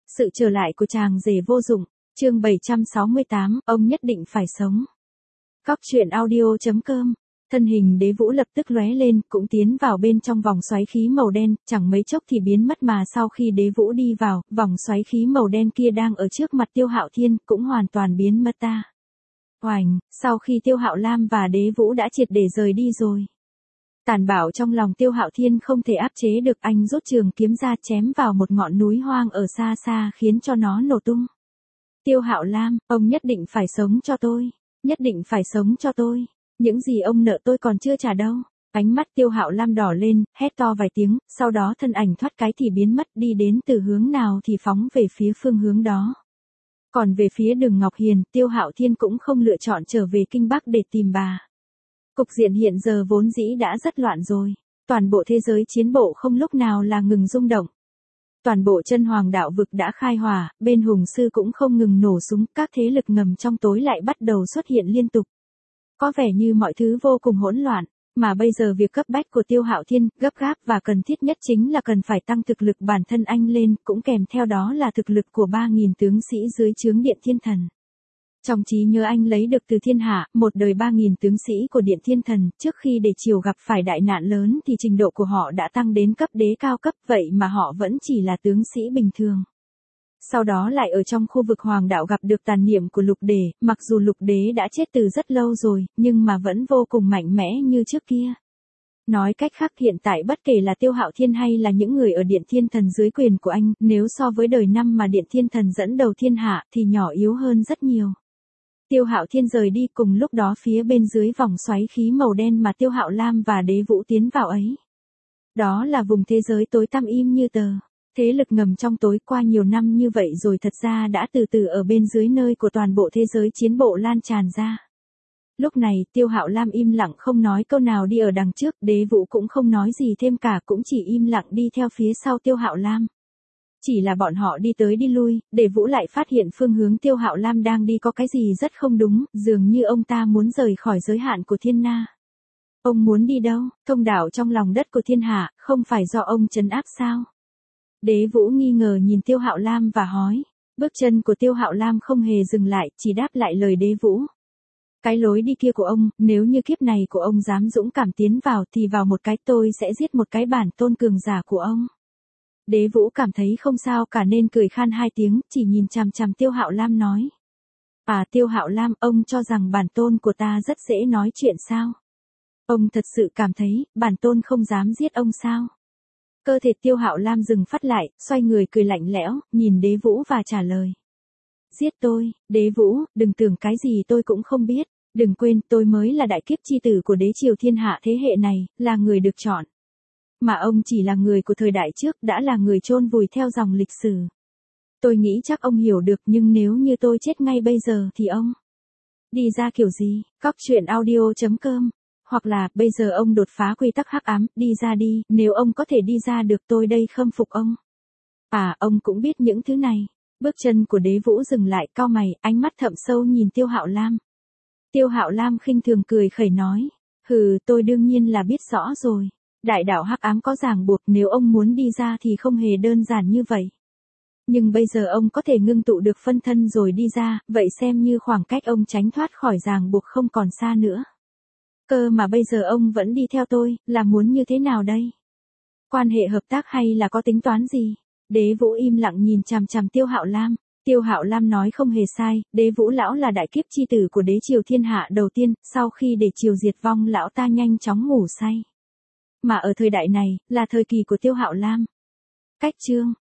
Sự trở lại của chàng rể vô dụng, chương 768, ông nhất định phải sống. Góc truyện audio.com. Thân hình Đế Vũ lập tức lóe lên, cũng tiến vào bên trong vòng xoáy khí màu đen, chẳng mấy chốc thì biến mất, mà sau khi Đế Vũ đi vào, vòng xoáy khí màu đen kia đang ở trước mặt Tiêu Hạo Thiên, cũng hoàn toàn biến mất ta. Oành, sau khi Tiêu Hạo Lam và Đế Vũ đã triệt để rời đi rồi. Tàn bạo trong lòng Tiêu Hạo Thiên không thể áp chế được, anh rút trường kiếm ra chém vào một ngọn núi hoang ở xa xa khiến cho nó nổ tung. Tiêu Hạo Lam, ông nhất định phải sống cho tôi, nhất định phải sống cho tôi, những gì ông nợ tôi còn chưa trả đâu. Ánh mắt Tiêu Hạo Lam đỏ lên, hét to vài tiếng, sau đó thân ảnh thoát cái thì biến mất, đi đến từ hướng nào thì phóng về phía phương hướng đó. Còn về phía Đường Ngọc Hiền, Tiêu Hạo Thiên cũng không lựa chọn trở về Kinh Bắc để tìm bà. Cục diện hiện giờ vốn dĩ đã rất loạn rồi, toàn bộ thế giới chiến bộ không lúc nào là ngừng rung động. Toàn bộ chân hoàng đạo vực đã khai hỏa, bên hùng sư cũng không ngừng nổ súng, các thế lực ngầm trong tối lại bắt đầu xuất hiện liên tục. Có vẻ như mọi thứ vô cùng hỗn loạn, mà bây giờ việc cấp bách của Tiêu Hạo Thiên, gấp gáp và cần thiết nhất chính là cần phải tăng thực lực bản thân anh lên, cũng kèm theo đó là thực lực của 3.000 tướng sĩ dưới trướng Điện Thiên Thần. Trong trí nhớ anh lấy được từ thiên hạ, một đời 3.000 tướng sĩ của Điện Thiên Thần, trước khi để triều gặp phải đại nạn lớn thì trình độ của họ đã tăng đến cấp đế cao cấp, vậy mà họ vẫn chỉ là tướng sĩ bình thường. Sau đó lại ở trong khu vực hoàng đạo gặp được tàn niệm của Lục Đế, mặc dù Lục Đế đã chết từ rất lâu rồi, nhưng mà vẫn vô cùng mạnh mẽ như trước kia. Nói cách khác, hiện tại bất kể là Tiêu Hạo Thiên hay là những người ở Điện Thiên Thần dưới quyền của anh, nếu so với đời năm mà Điện Thiên Thần dẫn đầu thiên hạ thì nhỏ yếu hơn rất nhiều. Tiêu Hạo Thiên rời đi, cùng lúc đó phía bên dưới vòng xoáy khí màu đen mà Tiêu Hạo Lam và Đế Vũ tiến vào ấy. Đó là vùng thế giới tối tăm im như tờ. Thế lực ngầm trong tối qua nhiều năm như vậy rồi thật ra đã từ từ ở bên dưới nơi của toàn bộ thế giới chiến bộ lan tràn ra. Lúc này Tiêu Hạo Lam im lặng không nói câu nào đi ở đằng trước, Đế Vũ cũng không nói gì thêm cả, cũng chỉ im lặng đi theo phía sau Tiêu Hạo Lam. Chỉ là bọn họ đi tới đi lui, Đế Vũ lại phát hiện phương hướng Tiêu Hạo Lam đang đi có cái gì rất không đúng, dường như ông ta muốn rời khỏi giới hạn của thiên na. Ông muốn đi đâu? Thông đạo trong lòng đất của thiên hạ, không phải do ông trấn áp sao? Đế Vũ nghi ngờ nhìn Tiêu Hạo Lam và hỏi. Bước chân của Tiêu Hạo Lam không hề dừng lại, chỉ đáp lại lời Đế Vũ. Cái lối đi kia của ông, nếu như kiếp này của ông dám dũng cảm tiến vào thì vào một cái tôi sẽ giết một cái bản tôn cường giả của ông. Đế Vũ cảm thấy không sao cả nên cười khan hai tiếng, chỉ nhìn chằm chằm Tiêu Hạo Lam nói. À Tiêu Hạo Lam, ông cho rằng bản tôn của ta rất dễ nói chuyện sao? Ông thật sự cảm thấy, bản tôn không dám giết ông sao? Cơ thể Tiêu Hạo Lam dừng phát lại, xoay người cười lạnh lẽo, nhìn Đế Vũ và trả lời. Giết tôi, Đế Vũ, đừng tưởng cái gì tôi cũng không biết, đừng quên tôi mới là đại kiếp chi tử của đế triều thiên hạ thế hệ này, là người được chọn. Mà ông chỉ là người của thời đại trước, đã là người chôn vùi theo dòng lịch sử. Tôi nghĩ chắc ông hiểu được, nhưng nếu như tôi chết ngay bây giờ thì ông đi ra kiểu gì? Góc truyện audio.com. Hoặc là, bây giờ ông đột phá quy tắc hắc ám, đi ra đi, nếu ông có thể đi ra được tôi đây khâm phục ông. À, ông cũng biết những thứ này. Bước chân của Đế Vũ dừng lại, cau mày, ánh mắt thậm sâu nhìn Tiêu Hạo Lam. Tiêu Hạo Lam khinh thường cười khẩy nói. Hừ, tôi đương nhiên là biết rõ rồi. Đại đạo hắc ám có ràng buộc, nếu ông muốn đi ra thì không hề đơn giản như vậy. Nhưng bây giờ ông có thể ngưng tụ được phân thân rồi đi ra, vậy xem như khoảng cách ông tránh thoát khỏi ràng buộc không còn xa nữa. Cơ mà bây giờ ông vẫn đi theo tôi, là muốn như thế nào đây? Quan hệ hợp tác hay là có tính toán gì? Đế Vũ im lặng nhìn chằm chằm Tiêu Hạo Lam. Tiêu Hạo Lam nói không hề sai, Đế Vũ lão là đại kiếp chi tử của đế triều thiên hạ đầu tiên, sau khi để triều diệt vong lão ta nhanh chóng ngủ say. Mà ở thời đại này, là thời kỳ của Tiêu Hạo Lam. Cách chương